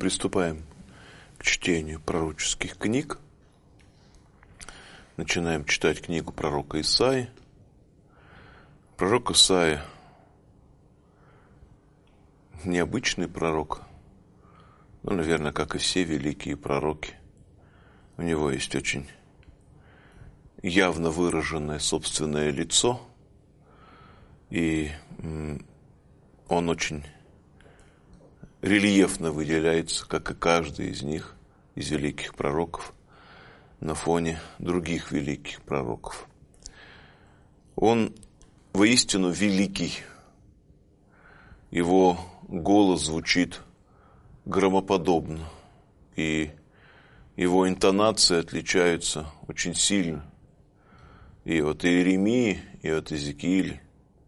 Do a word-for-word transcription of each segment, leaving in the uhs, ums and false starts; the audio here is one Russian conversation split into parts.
Приступаем к чтению пророческих книг. Начинаем читать книгу пророка Исаии. Пророк Исаия необычный пророк, ну, наверное, как и все великие пророки. У него есть очень явно выраженное собственное лицо, и он очень рельефно выделяется, как и каждый из них, из великих пророков, на фоне других великих пророков. Он воистину великий. Его голос звучит громоподобно, и его интонации отличаются очень сильно и от Иеремии, и от Иезекииля.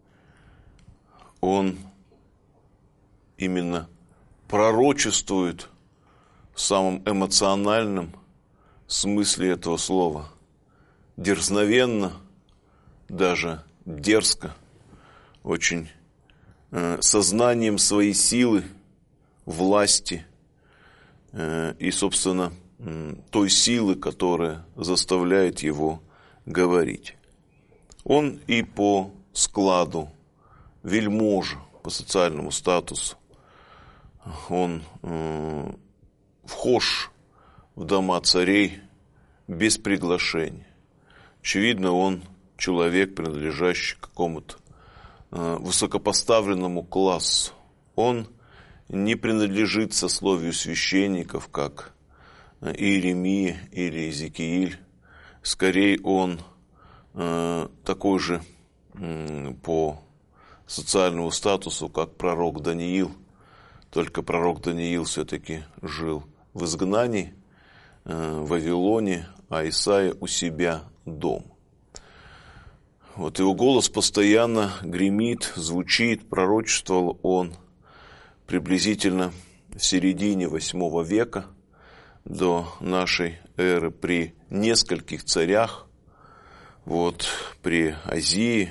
Он именно пророчествует в самом эмоциональном смысле этого слова. Дерзновенно, даже дерзко, очень э, сознанием своей силы, власти э, и, собственно, э, той силы, которая заставляет его говорить. Он и по складу вельможа, по социальному статусу. Он э, вхож в дома царей без приглашения. Очевидно, он человек, принадлежащий к какому-то э, высокопоставленному классу. Он не принадлежит сословию священников, как Иеремия или Иезекииль. Скорее, он э, такой же э, по социальному статусу, как пророк Даниил. Только пророк Даниил все-таки жил в изгнании, э, в Вавилоне, а Исаия у себя дома. Вот его голос постоянно гремит, звучит, пророчествовал он приблизительно в середине восьмого века до нашей эры при нескольких царях, вот, при Озии.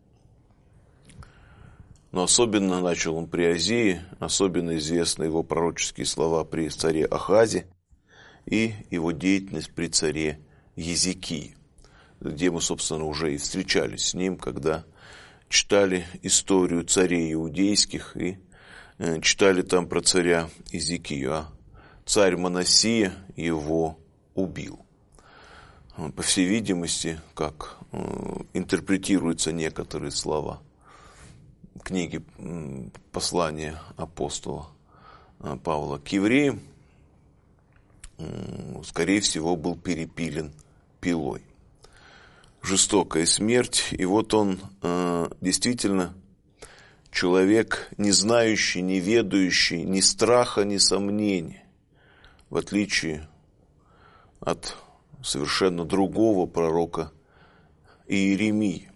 Но особенно начал он при Озии, особенно известны его пророческие слова при царе Ахазе и его деятельность при царе Езекии, где мы, собственно, уже и встречались с ним, когда читали историю царей иудейских и э, читали там про царя Езекию, а царь Манассия его убил. По всей видимости, как э, интерпретируются некоторые слова книги послания апостола Павла к евреям, скорее всего, был перепилен пилой. Жестокая смерть, и вот он действительно человек, не знающий, не ведающий ни страха, ни сомнения, в отличие от совершенно другого пророка Иеремии.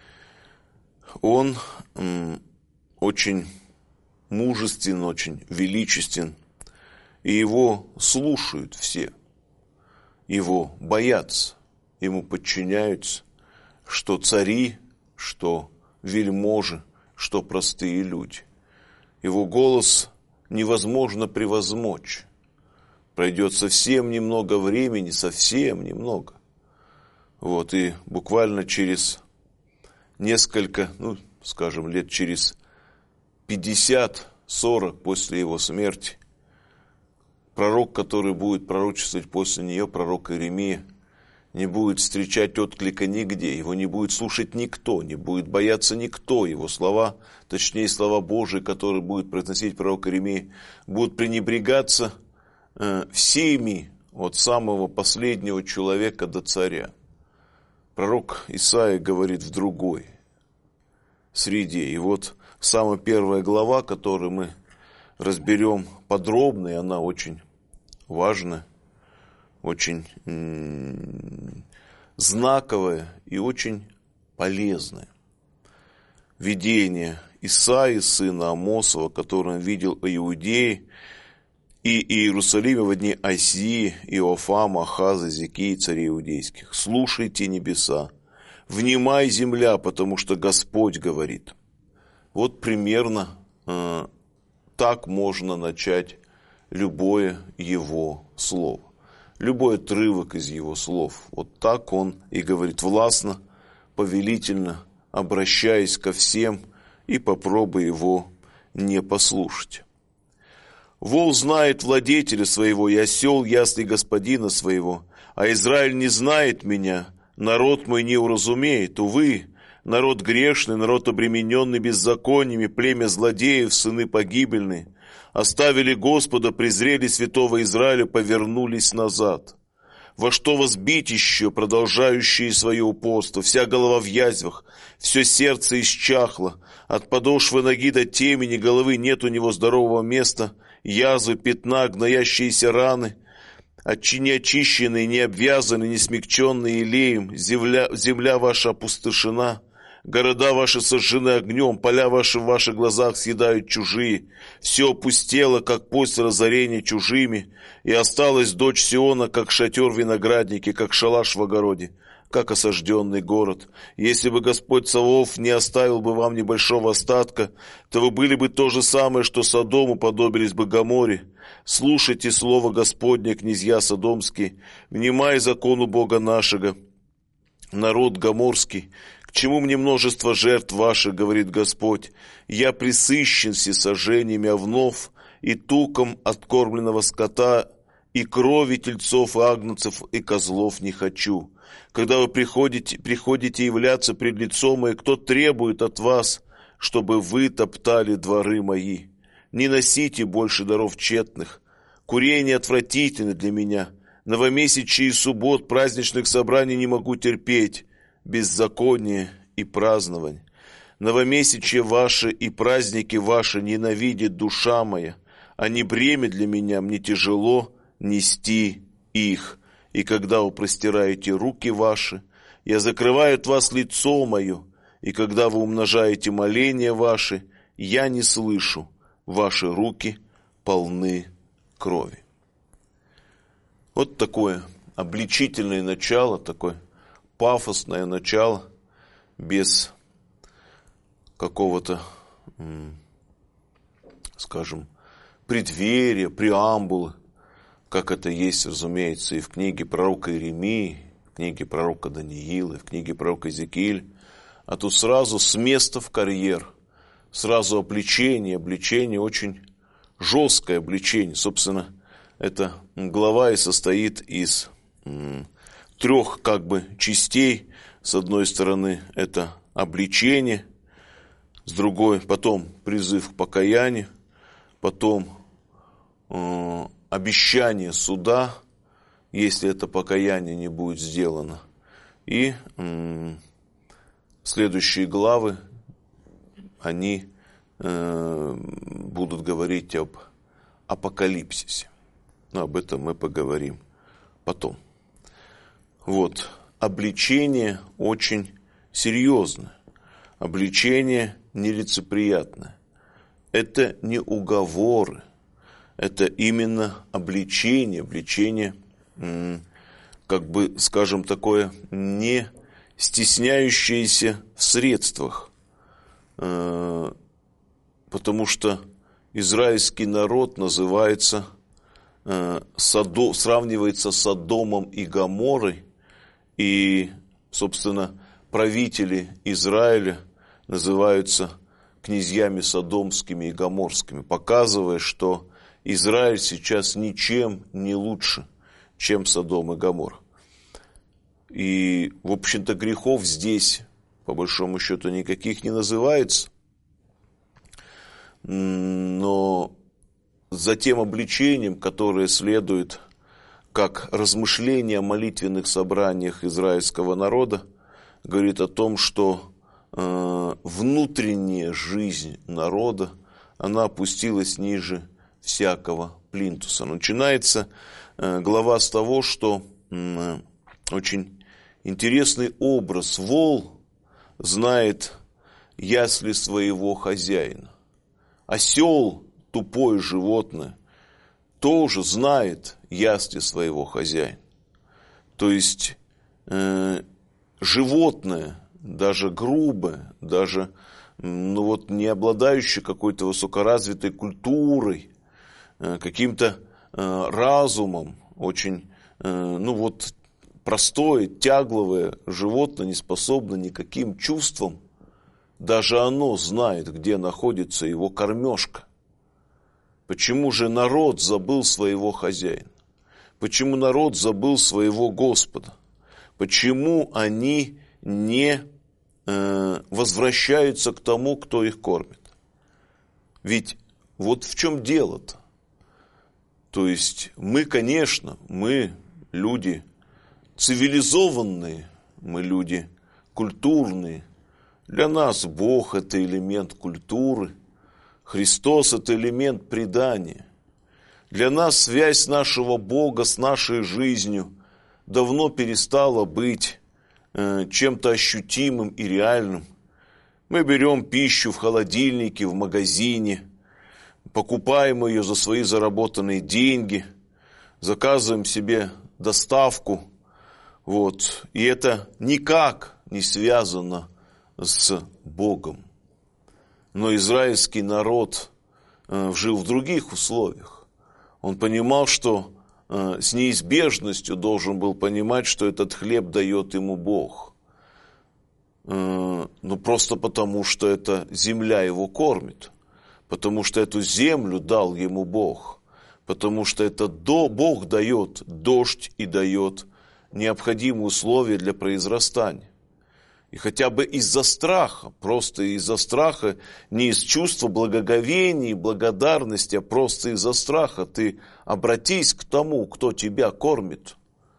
Он м, очень мужествен, очень величествен, и его слушают все, его боятся, ему подчиняются, что цари, что вельможи, что простые люди. Его голос невозможно превозмочь. Пройдет совсем немного времени, совсем немного. Вот, и буквально через несколько, ну, скажем, лет через пятьдесят-сорок после его смерти, пророк, который будет пророчествовать после нее, пророк Иеремия, не будет встречать отклика нигде, его не будет слушать никто, не будет бояться никто, его слова, точнее слова Божии, которые будет произносить пророк Иеремия, будут пренебрегаться э, всеми, от самого последнего человека до царя. Пророк Исаия говорит в другой среде. И вот самая первая глава, которую мы разберем подробно, и она очень важная, очень м- знаковая и очень полезная. Видение Исаии, сына Амосова, которое он видел о Иудее и Иерусалиме во дни Осии, Иофама, Ахаза, Зекии, царей иудейских. «Слушайте, небеса, внимай, земля, потому что Господь говорит». Вот примерно э, так можно начать любое его слово, любой отрывок из его слов. Вот так он и говорит властно, повелительно, обращаясь ко всем, и попробуй его не послушать. Вол знает владетеля своего, и осел ясный господина своего, а Израиль не знает меня, народ мой не уразумеет. Увы, народ грешный, народ обремененный беззакониями, племя злодеев, сыны погибельные, оставили Господа, презрели святого Израиля, повернулись назад. Во что вас бить еще, продолжающие свое упорство? Вся голова в язвах, все сердце исчахло, от подошвы ноги до темени головы нет у него здорового места, язвы, пятна, гноящиеся раны, не очищенные, не обвязанные, не смягченные илеем, земля, земля ваша опустошена, города ваши сожжены огнем, поля ваши в ваших глазах съедают чужие, все опустело, как после разорения чужими, и осталась дочь Сиона, как шатер в винограднике, как шалаш в огороде, как осажденный город. Если бы Господь Саваоф не оставил бы вам небольшого остатка, то вы были бы то же самое, что Содому, подобились бы Гоморе. Слушайте слово Господне, князья содомские, внимай закону Бога нашего, народ гоморский. К чему мне множество жертв ваших, говорит Господь? Я пресыщен всесожжениями овнов и туком откормленного скота, и крови тельцов и агнцев и козлов не хочу. Когда вы приходите, приходите являться пред лицом мое, кто требует от вас, чтобы вы топтали дворы мои? Не носите больше даров тщетных. Курение отвратительно для меня. Новомесячие и суббот, праздничных собраний не могу терпеть. Беззаконие и празднование. Новомесячие ваши и праздники ваши ненавидит душа моя. Они бремя для меня, мне тяжело нести их. И когда вы простираете руки ваши, я закрываю от вас лицо мое, и когда вы умножаете моления ваши, я не слышу, ваши руки полны крови. Вот такое обличительное начало, такое пафосное начало, без какого-то, скажем, преддверия, преамбулы, как это есть, разумеется, и в книге пророка Иеремии, в книге пророка Даниила, в книге пророка Иезекииля. А тут сразу с места в карьер, сразу обличение, обличение, очень жесткое обличение. Собственно, эта глава и состоит из м, трех как бы частей. С одной стороны, это обличение, с другой, потом призыв к покаянию, потом э, обещание суда, если это покаяние не будет сделано. И м, следующие главы, они э, будут говорить об апокалипсисе. Но об этом мы поговорим потом. Вот, обличение очень серьезное, обличение нелицеприятное. Это не уговоры, это именно обличение, обличение, как бы, скажем, такое не стесняющееся в средствах, потому что израильский народ называется, Содо, сравнивается с Содомом и Гоморрой, и, собственно, правители Израиля называются князьями содомскими и гоморскими, показывая, что Израиль сейчас ничем не лучше, чем Содом и Гоморра. И, в общем-то, грехов здесь, по большому счету, никаких не называется, но за тем обличением, которое следует как размышление о молитвенных собраниях израильского народа, говорит о том, что э, внутренняя жизнь народа, она опустилась ниже всякого плинтуса. Начинается э, глава с того, что э, очень интересный образ. Вол знает ясли своего хозяина. Осел, тупое животное, тоже знает ясли своего хозяина. То есть э, животное, даже грубое, даже ну вот, не обладающее какой-то высокоразвитой культурой, каким-то разумом, очень, ну вот, простое, тягловое животное не способно никаким чувствам. Даже оно знает, где находится его кормежка. Почему же народ забыл своего хозяина? Почему народ забыл своего Господа? Почему они не э, возвращаются к тому, кто их кормит? Ведь вот в чем дело-то. То есть мы, конечно, мы люди цивилизованные, мы люди культурные. Для нас Бог – это элемент культуры, Христос – это элемент предания. Для нас связь нашего Бога с нашей жизнью давно перестала быть э, чем-то ощутимым и реальным. Мы берем пищу в холодильнике, в магазине, покупаем ее за свои заработанные деньги, заказываем себе доставку. Вот. И это никак не связано с Богом. Но израильский народ э, жил в других условиях. Он понимал, что э, с неизбежностью должен был понимать, что этот хлеб дает ему Бог. Э, ну, просто потому, что эта земля его кормит. Потому что эту землю дал ему Бог. Потому что это до, Бог дает дождь и дает необходимые условия для произрастания. И хотя бы из-за страха, просто из-за страха, не из чувства благоговения и благодарности, а просто из-за страха ты обратись к тому, кто тебя кормит.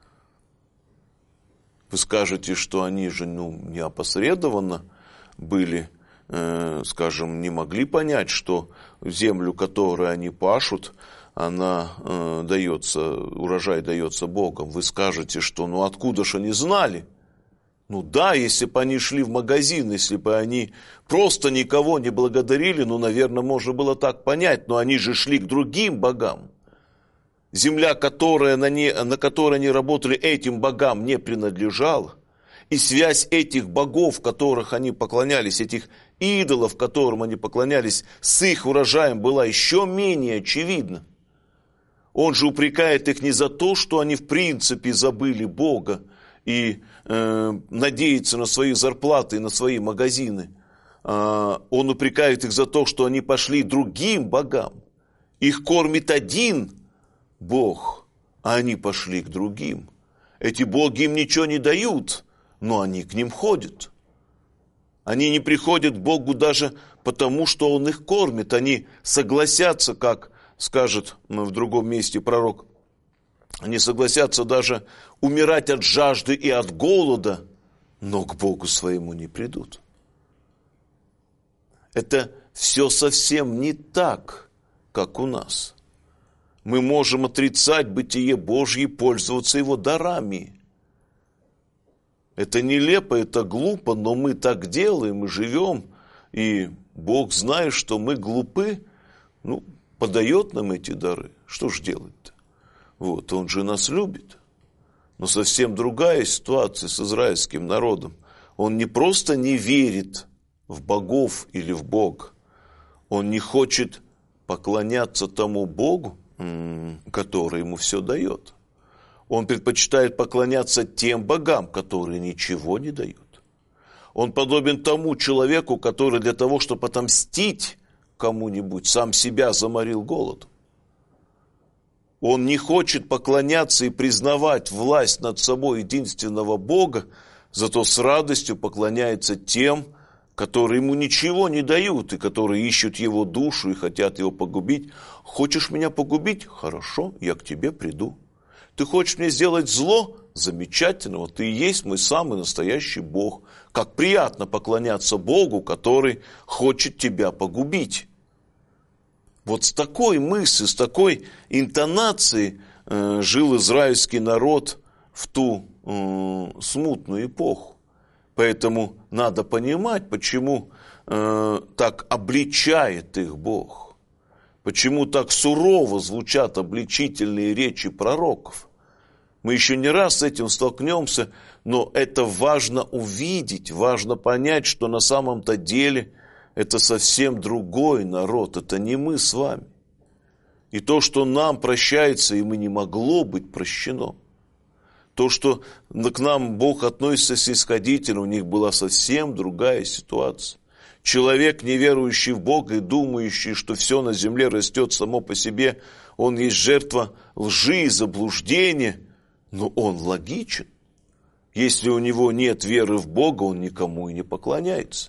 Вы скажете, что они же ну, неопосредованно были, э, скажем, не могли понять, что землю, которую они пашут, она э, дается, урожай дается Богом. Вы скажете, что ну откуда же они знали? Ну да, если бы они шли в магазин, если бы они просто никого не благодарили, ну, наверное, можно было так понять, но они же шли к другим богам. Земля, которая на, не, на которой они работали, этим богам не принадлежала. И связь этих богов, которых они поклонялись, этих идолов, которым они поклонялись, с их урожаем была еще менее очевидна. Он же упрекает их не за то, что они в принципе забыли Бога, и э, надеется на свои зарплаты и на свои магазины. Э, он упрекает их за то, что они пошли другим богам. Их кормит один Бог, а они пошли к другим. Эти боги им ничего не дают, но они к ним ходят. Они не приходят к Богу даже потому, что Он их кормит. Они согласятся, как скажет в другом месте пророк, они согласятся даже умирать от жажды и от голода, но к Богу своему не придут. Это все совсем не так, как у нас. Мы можем отрицать бытие Божье и пользоваться Его дарами. Это нелепо, это глупо, но мы так делаем и живем, и Бог, зная, что мы глупы, ну, подает нам эти дары. Что ж делать-то? Вот, Он же нас любит. Но совсем другая ситуация с израильским народом. Он не просто не верит в богов или в Бога. Он не хочет поклоняться тому Богу, который ему все дает. Он предпочитает поклоняться тем богам, которые ничего не дают. Он подобен тому человеку, который для того, чтобы отомстить кому-нибудь, сам себя заморил голодом. Он не хочет поклоняться и признавать власть над собой единственного Бога, зато с радостью поклоняется тем, которые ему ничего не дают, и которые ищут его душу и хотят его погубить. Хочешь меня погубить? Хорошо, я к тебе приду. Ты хочешь мне сделать зло? Замечательно, вот ты и есть мой самый настоящий Бог. Как приятно поклоняться Богу, который хочет тебя погубить. Вот с такой мыслью, с такой интонацией э, жил израильский народ в ту э, смутную эпоху. Поэтому надо понимать, почему э, так обличает их Бог. Почему так сурово звучат обличительные речи пророков. Мы еще не раз с этим столкнемся, но это важно увидеть, важно понять, что на самом-то деле это совсем другой народ, это не мы с вами. И то, что нам прощается, им и не могло быть прощено. То, что к нам Бог относится снисходительно, у них была совсем другая ситуация. Человек, неверующий в Бога и думающий, что все на земле растет само по себе, он есть жертва лжи и заблуждения, но он логичен. Если у него нет веры в Бога, он никому и не поклоняется.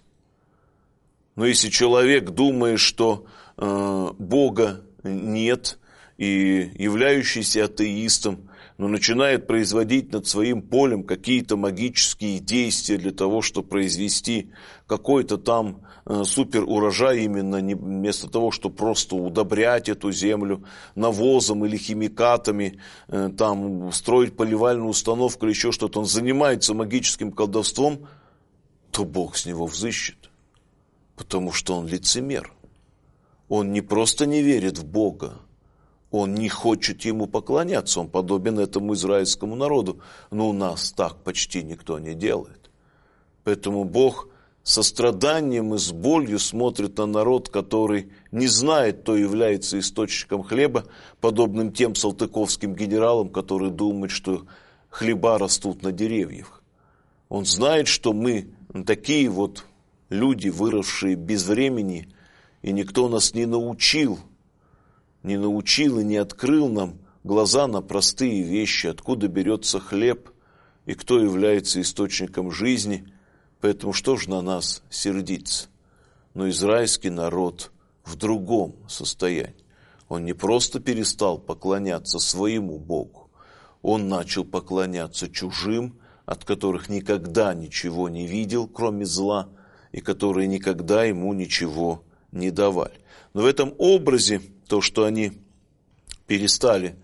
Но если человек думает, что э, Бога нет, и являющийся атеистом, но начинает производить над своим полем какие-то магические действия для того, чтобы произвести какой-то там э, суперурожай, именно не, вместо того, чтобы просто удобрять эту землю навозом или химикатами, э, там строить поливальную установку или еще что-то, он занимается магическим колдовством, то Бог с него взыщет, потому что он лицемер. Он не просто не верит в Бога, он не хочет ему поклоняться, он подобен этому израильскому народу. Но у нас так почти никто не делает. Поэтому Бог со страданием и с болью смотрит на народ, который не знает, кто является источником хлеба, подобным тем салтыковским генералам, которые думают, что хлеба растут на деревьях. Он знает, что мы такие вот люди, выросшие без времени, и никто нас не научил, не научил и не открыл нам глаза на простые вещи, откуда берется хлеб и кто является источником жизни. Поэтому что же на нас сердиться? Но израильский народ в другом состоянии. Он не просто перестал поклоняться своему Богу, он начал поклоняться чужим, от которых никогда ничего не видел, кроме зла, и которые никогда ему ничего не давали. Но в этом образе то, что они перестали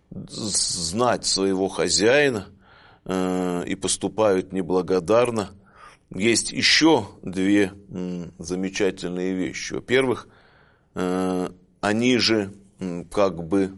знать своего хозяина э, и поступают неблагодарно, есть еще две м, замечательные вещи. Во-первых, э, они же м, как бы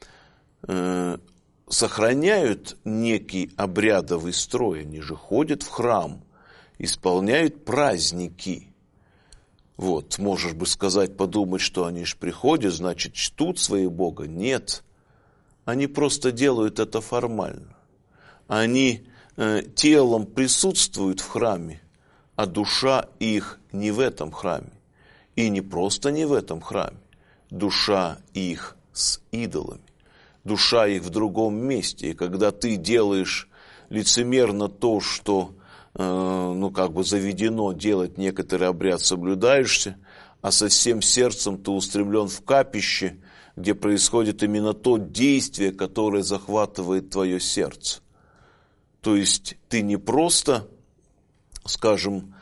э, сохраняют некий обрядовый строй, они же ходят в храм, исполняют праздники. Вот, можешь бы сказать, подумать, что они же приходят, значит, чтут своего Бога. Нет, они просто делают это формально. Они э, телом присутствуют в храме, а душа их не в этом храме. И не просто не в этом храме. Душа их с идолами. Душа их в другом месте. И когда ты делаешь лицемерно то, что ну, как бы заведено делать некоторый обряд, соблюдаешься, а со всем сердцем ты устремлен в капище, где происходит именно то действие, которое захватывает твое сердце. То есть ты не просто, скажем,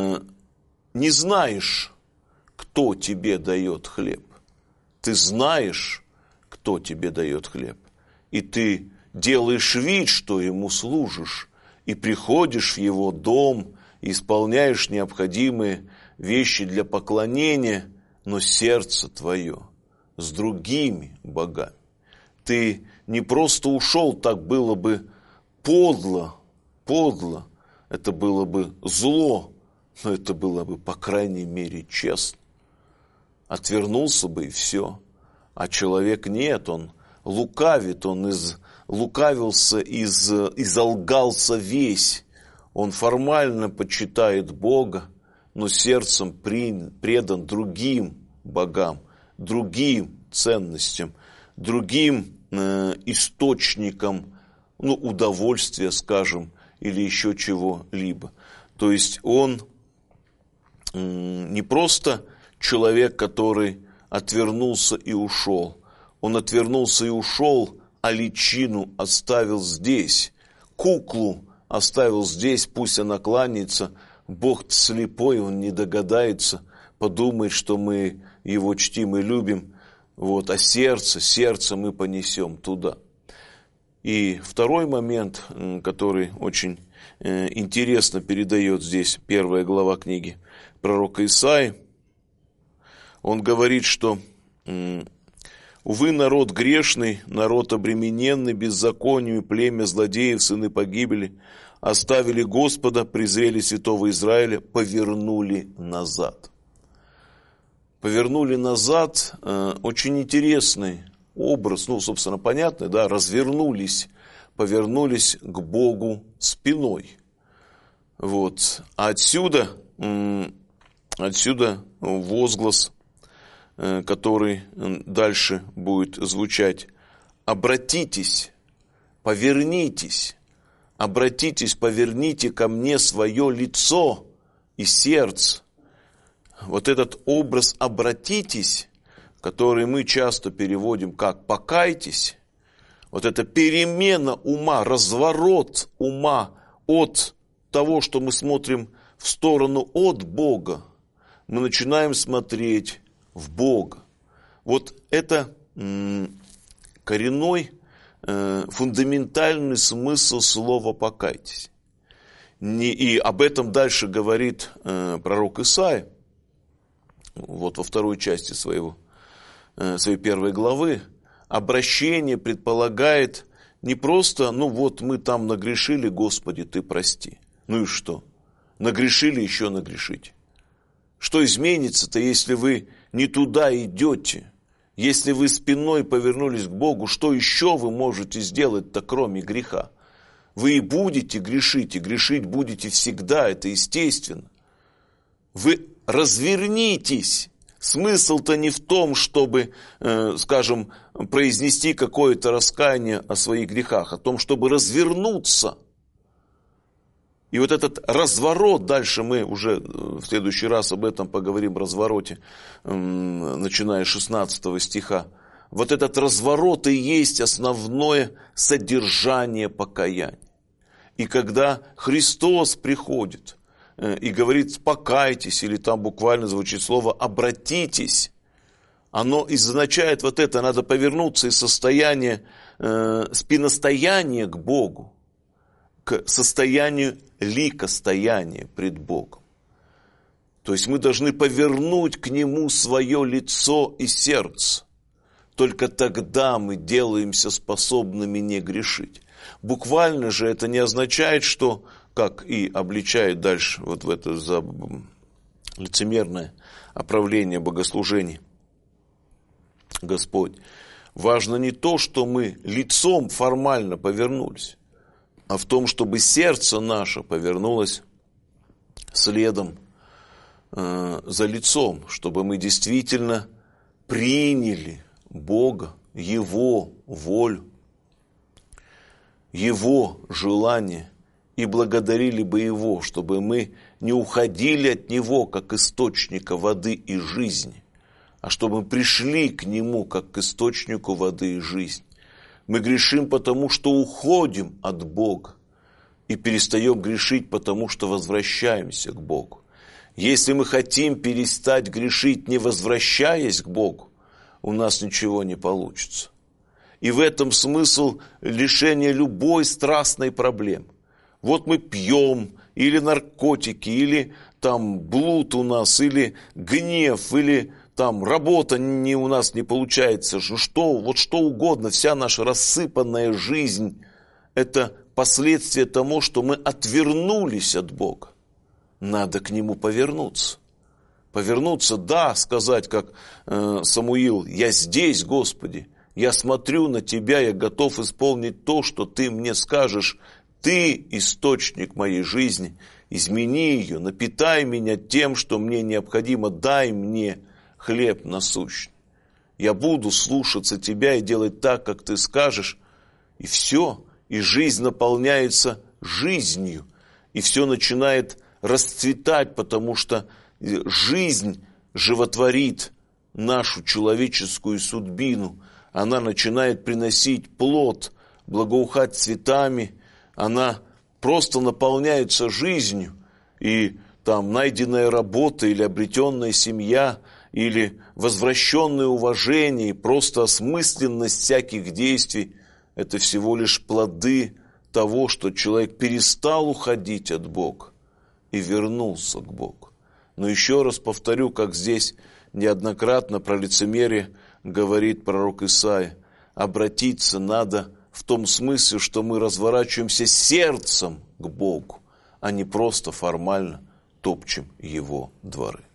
не знаешь, кто тебе дает хлеб. Ты знаешь, кто тебе дает хлеб. И ты делаешь вид, что ему служишь, и приходишь в его дом, и исполняешь необходимые вещи для поклонения, но сердце твое с другими богами. Ты не просто ушел, так было бы подло, подло, это было бы зло, но это было бы, по крайней мере, честно. Отвернулся бы и все. А человек нет, он лукавит, он из... лукавился, из, изолгался весь. Он формально почитает Бога, но сердцем при, предан другим богам, другим ценностям, другим э, источникам, ну, удовольствия, скажем, или еще чего-либо. То есть он э, не просто человек, который отвернулся и ушел. Он отвернулся и ушел, а личину оставил здесь, куклу оставил здесь, пусть она кланяется. Бог слепой, он не догадается, подумает, что мы его чтим и любим, вот, а сердце, сердце мы понесем туда. И второй момент, который очень интересно передает здесь первая глава книги пророка Исаии, он говорит, что «Увы, народ грешный, народ обремененный беззакониями, племя злодеев, сыны погибели, оставили Господа, презрели святого Израиля, повернули назад». повернули назад, очень интересный образ, ну, собственно, понятный, да, развернулись, повернулись к Богу спиной. Вот. А отсюда, отсюда возглас, который дальше будет звучать: обратитесь, повернитесь, обратитесь, поверните ко мне свое лицо и сердце. Вот этот образ «обратитесь», который мы часто переводим как «покайтесь», вот эта перемена ума, разворот ума от того, что мы смотрим в сторону от Бога, мы начинаем смотреть в Бога. Вот это м, коренной, э, фундаментальный смысл слова «покайтесь». Не, и об этом дальше говорит э, пророк Исаия, вот во второй части своего, э, своей первой главы. Обращение предполагает не просто, ну вот мы там нагрешили, Господи, Ты прости. Ну и что? Нагрешили, еще нагрешите. Что изменится-то, если вы не туда идете? Если вы спиной повернулись к Богу, что еще вы можете сделать-то, кроме греха? Вы и будете грешить, и грешить будете всегда, это естественно. Вы развернитесь. Смысл-то не в том, чтобы, э, скажем, произнести какое-то раскаяние о своих грехах, о том, чтобы развернуться. И вот этот разворот, дальше мы уже в следующий раз об этом поговорим, развороте, э, начиная с шестнадцатого стиха. Вот этот разворот и есть основное содержание покаяния. И когда Христос приходит и говорит «покайтесь», или там буквально звучит слово «обратитесь», оно означает вот это, надо повернуться из состояния э, спиностояния к Богу, к состоянию ликостояния пред Богом. То есть мы должны повернуть к Нему свое лицо и сердце. Только тогда мы делаемся способными не грешить. Буквально же это не означает, что, как и обличает дальше вот в это за лицемерное оправление богослужений Господь, важно не то, что мы лицом формально повернулись, а в том, чтобы сердце наше повернулось следом э, за лицом, чтобы мы действительно приняли Бога, Его волю, Его желание и благодарили бы Его, чтобы мы не уходили от Него, как источника воды и жизни, а чтобы мы пришли к Нему, как к источнику воды и жизни. Мы грешим, потому что уходим от Бога, и перестаем грешить, потому что возвращаемся к Богу. Если мы хотим перестать грешить, не возвращаясь к Богу, у нас ничего не получится. И в этом смысл лишения любой страстной проблемы. Вот мы пьем, или наркотики, или там блуд у нас, или гнев, или там работа не, у нас не получается, что, вот что угодно, вся наша рассыпанная жизнь – это последствия тому, что мы отвернулись от Бога. Надо к Нему повернуться. Повернуться, да, сказать, как э, Самуил: «Я здесь, Господи, я смотрю на Тебя, я готов исполнить то, что Ты мне скажешь. Ты источник моей жизни, измени ее, напитай меня тем, что мне необходимо, дай мне хлеб насущный. Я буду слушаться Тебя и делать так, как Ты скажешь». И все, и жизнь наполняется жизнью, и все начинает расцветать, потому что жизнь животворит нашу человеческую судьбину. Она начинает приносить плод, благоухать цветами, она просто наполняется жизнью, и там найденная работа или обретенная семья, или возвращенное уважение, и просто осмысленность всяких действий – это всего лишь плоды того, что человек перестал уходить от Бога и вернулся к Богу. Но еще раз повторю, как здесь неоднократно про лицемерие говорит пророк Исаия, обратиться надо в том смысле, что мы разворачиваемся сердцем к Богу, а не просто формально топчем Его дворы.